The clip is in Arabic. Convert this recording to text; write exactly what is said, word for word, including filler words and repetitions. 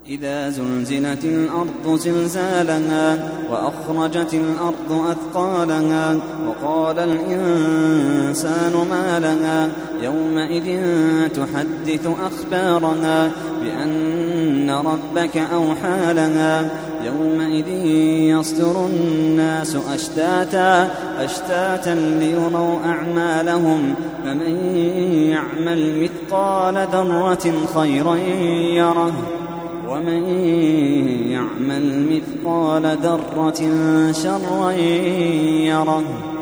إذا زلزلت الأرض زلزالها وأخرجت الأرض أثقالها وقال الإنسان ما لها يومئذ تحدث أخبارها بأن ربك أوحى لها يومئذ يصدر الناس أشتاتا أشتاتا ليروا أعمالهم فمن يعمل مثقال ذرة خيرا يره ومن يعمل مثقال ذرة شرا يره.